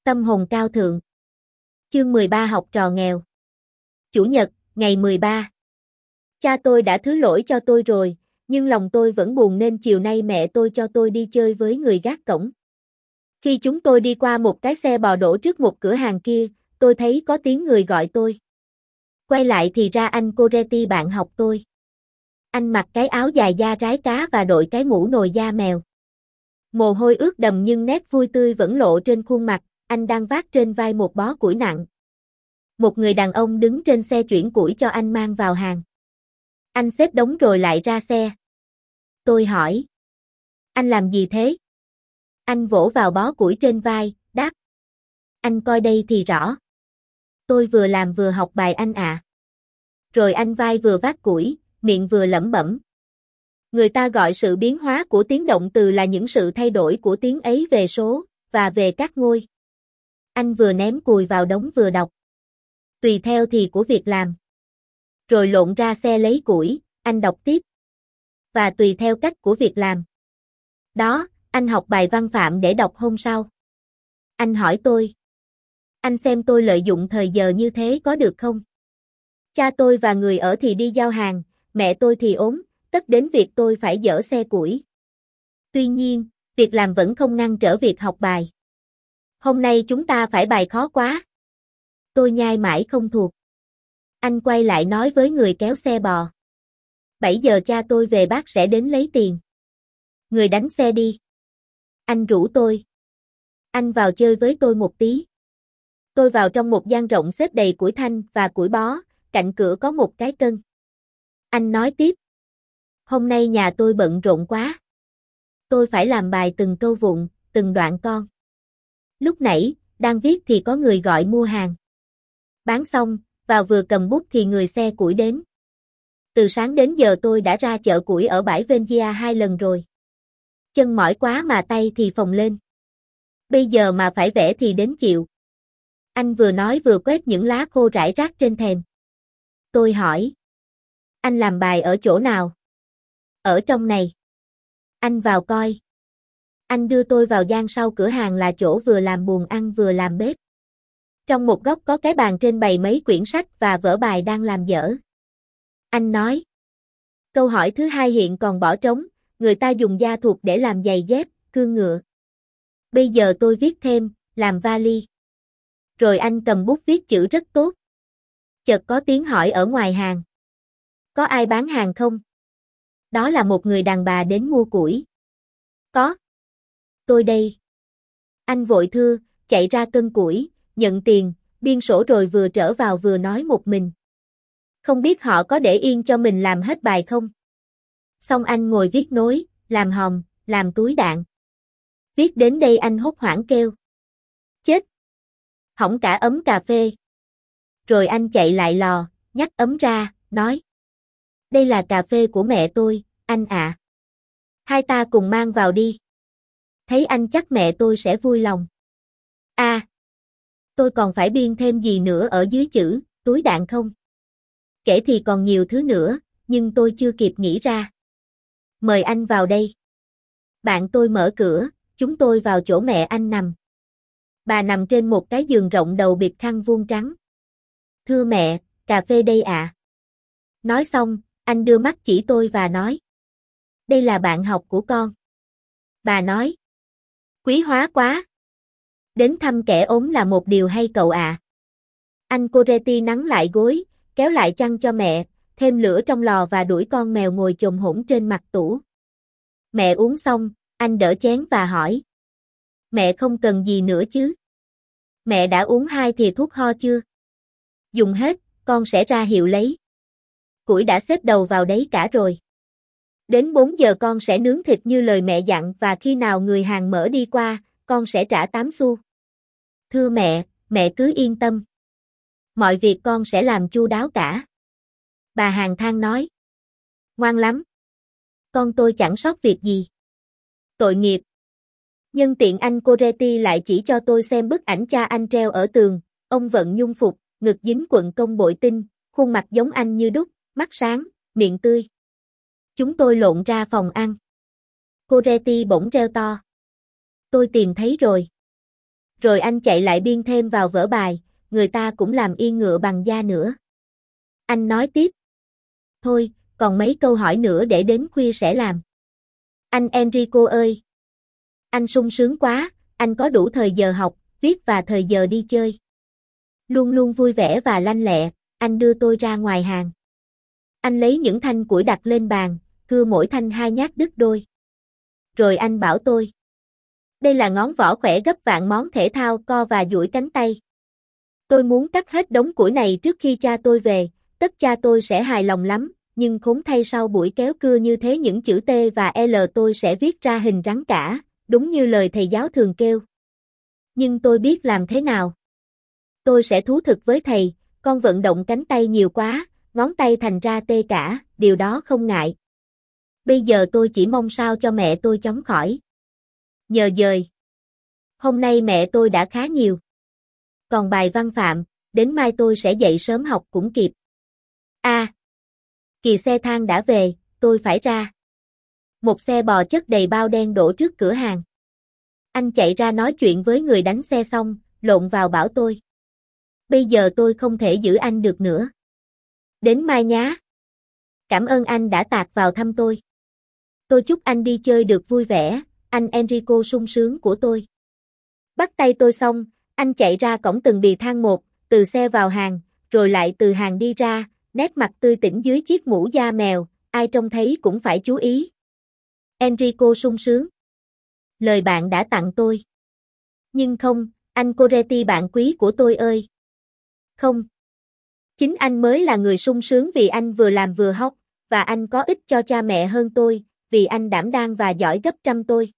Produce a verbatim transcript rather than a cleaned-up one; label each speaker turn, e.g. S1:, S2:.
S1: Tâm hồn cao thượng. Chương mười ba học trò nghèo. Chủ nhật, ngày mười ba. Cha tôi đã thứ lỗi cho tôi rồi, nhưng lòng tôi vẫn buồn nên chiều nay mẹ tôi cho tôi đi chơi với người gác cổng. Khi chúng tôi đi qua một cái xe bò đổ trước một cửa hàng kia, tôi thấy có tiếng người gọi tôi. Quay lại thì ra anh Coretti bạn học tôi. Anh mặc cái áo dài da rái cá và đội cái mũ nồi da mèo. Mồ hôi ướt đầm nhưng nét vui tươi vẫn lộ trên khuôn mặt, anh đang vác trên vai một bó củi nặng. Một người đàn ông đứng trên xe chuyển củi cho anh mang vào hàng. Anh xếp đống rồi lại ra xe. Tôi hỏi. Anh làm gì thế? Anh vỗ vào bó củi trên vai, đáp. Anh coi đây thì rõ. Tôi vừa làm vừa học bài anh ạ. À. Rồi anh vai vừa vác củi, miệng vừa lẩm bẩm. Người ta gọi sự biến hóa của tiếng động từ là những sự thay đổi của tiếng ấy về số, và về các ngôi. Anh vừa ném cùi vào đống vừa đọc. Tùy theo thì của việc làm. Rồi lộn ra xe lấy củi, anh đọc tiếp. Và tùy theo cách của việc làm. Đó, anh học bài văn phạm để đọc hôm sau. Anh hỏi tôi. Anh xem tôi lợi dụng thời giờ như thế có được không? Cha tôi và người ở thì đi giao hàng, mẹ tôi thì ốm, tất đến việc tôi phải dỡ xe củi. Tuy nhiên, việc làm vẫn không ngăn trở việc học bài. Hôm nay chúng ta phải bài khó quá. Tôi nhai mãi không thuộc. Anh quay lại nói với người kéo xe bò. bảy giờ cha tôi về bác sẽ đến lấy tiền. Người đánh xe đi. Anh rủ tôi. Anh vào chơi với tôi một tí. Tôi vào trong một gian rộng xếp đầy củi thanh và củi bó, cạnh cửa có một cái cân. Anh nói tiếp. Hôm nay nhà tôi bận rộn quá. Tôi phải làm bài từng câu vụng, từng đoạn con. Lúc nãy, đang viết thì có người gọi mua hàng. Bán xong, vào vừa cầm bút thì người xe củi đến. Từ sáng đến giờ tôi đã ra chợ củi ở bãi Vengia hai lần rồi. Chân mỏi quá mà tay thì phồng lên. Bây giờ mà phải vẽ thì đến chịu. Anh vừa nói vừa quét những lá khô rải rác trên thềm. Tôi hỏi. Anh làm bài ở chỗ nào? Ở trong này. Anh vào coi. Anh đưa tôi vào gian sau cửa hàng là chỗ vừa làm buồng ăn vừa làm bếp. Trong một góc có cái bàn trên bày mấy quyển sách và vở bài đang làm dở. Anh nói. Câu hỏi thứ hai hiện còn bỏ trống, người ta dùng da thuộc để làm giày dép, cương ngựa. Bây giờ tôi viết thêm, làm vali. Rồi anh cầm bút viết chữ rất tốt. Chợt có tiếng hỏi ở ngoài hàng. Có ai bán hàng không? Đó là một người đàn bà đến mua củi. Có. Tôi đây. Anh vội thưa, chạy ra cân củi, nhận tiền, biên sổ rồi vừa trở vào vừa nói một mình. Không biết họ có để yên cho mình làm hết bài không? Xong anh ngồi viết nối, làm hòm, làm túi đạn. Viết đến đây anh hốt hoảng kêu. Chết! Hỏng cả ấm cà phê. Rồi anh chạy lại lò, nhắc ấm ra, nói. Đây là cà phê của mẹ tôi, anh ạ. À. Hai ta cùng mang vào đi. Thấy anh chắc mẹ tôi sẽ vui lòng. À! Tôi còn phải biên thêm gì nữa ở dưới chữ, túi đạn không? Kể thì còn nhiều thứ nữa, nhưng tôi chưa kịp nghĩ ra. Mời anh vào đây. Bạn tôi mở cửa, chúng tôi vào chỗ mẹ anh nằm. Bà nằm trên một cái giường rộng đầu bịt khăn vuông trắng. Thưa mẹ, cà phê đây ạ. À. Nói xong, anh đưa mắt chỉ tôi và nói. Đây là bạn học của con. Bà nói. Quý hóa quá. Đến thăm kẻ ốm là một điều hay cậu ạ. À. Anh Coretti nắn lại gối, kéo lại chăn cho mẹ, thêm lửa trong lò và đuổi con mèo ngồi chồm hổn trên mặt tủ. Mẹ uống xong, anh đỡ chén và hỏi. Mẹ không cần gì nữa chứ? Mẹ đã uống hai thìa thuốc ho chưa? Dùng hết, con sẽ ra hiệu lấy. Củi đã xếp đầu vào đấy cả rồi. Đến bốn giờ con sẽ nướng thịt như lời mẹ dặn và khi nào người hàng mỡ đi qua, con sẽ trả tám xu. Thưa mẹ, mẹ cứ yên tâm. Mọi việc con sẽ làm chu đáo cả. Bà hàng than nói. Ngoan lắm. Con tôi chẳng sót việc gì. Tội nghiệp. Nhân tiện anh Coretti lại chỉ cho tôi xem bức ảnh cha anh treo ở tường, ông vận nhung phục, ngực dính quận công bội tinh, khuôn mặt giống anh như đúc, mắt sáng, miệng tươi. Chúng tôi lộn ra phòng ăn. Coretti bỗng reo to. Tôi tìm thấy rồi. Rồi anh chạy lại biên thêm vào vở bài, người ta cũng làm yên ngựa bằng da nữa. Anh nói tiếp. Thôi, còn mấy câu hỏi nữa để đến khuya sẽ làm. Anh Enrico ơi! Anh sung sướng quá, anh có đủ thời giờ học, viết và thời giờ đi chơi. Luôn luôn vui vẻ và lanh lẹ, anh đưa tôi ra ngoài hàng. Anh lấy những thanh củi đặt lên bàn, cưa mỗi thanh hai nhát đứt đôi. Rồi anh bảo tôi. Đây là ngón võ khỏe gấp vạn món thể thao co và duỗi cánh tay. Tôi muốn cắt hết đống củi này trước khi cha tôi về, tất cha tôi sẽ hài lòng lắm, nhưng khốn thay sau buổi kéo cưa như thế những chữ T và L tôi sẽ viết ra hình rắn cả, đúng như lời thầy giáo thường kêu. Nhưng tôi biết làm thế nào. Tôi sẽ thú thực với thầy, con vận động cánh tay nhiều quá, ngón tay thành ra tê cả, điều đó không ngại. Bây giờ tôi chỉ mong sao cho mẹ tôi chóng khỏi. Nhờ dời. Hôm nay mẹ tôi đã khá nhiều. Còn bài văn phạm, đến mai tôi sẽ dậy sớm học cũng kịp. A. À, kỳ xe thang đã về, tôi phải ra. Một xe bò chất đầy bao đen đổ trước cửa hàng. Anh chạy ra nói chuyện với người đánh xe xong, lộn vào bảo tôi. Bây giờ tôi không thể giữ anh được nữa. Đến mai nhá. Cảm ơn anh đã tạt vào thăm tôi. Tôi chúc anh đi chơi được vui vẻ, anh Enrico sung sướng của tôi. Bắt tay tôi xong, anh chạy ra cổng từng bì thang một, từ xe vào hàng, rồi lại từ hàng đi ra, nét mặt tươi tỉnh dưới chiếc mũ da mèo, ai trông thấy cũng phải chú ý. Enrico sung sướng. Lời bạn đã tặng tôi. Nhưng không, anh Coretti bạn quý của tôi ơi. Không. Chính anh mới là người sung sướng vì anh vừa làm vừa học, và anh có ích cho cha mẹ hơn tôi, vì anh đảm đang và giỏi gấp trăm tôi.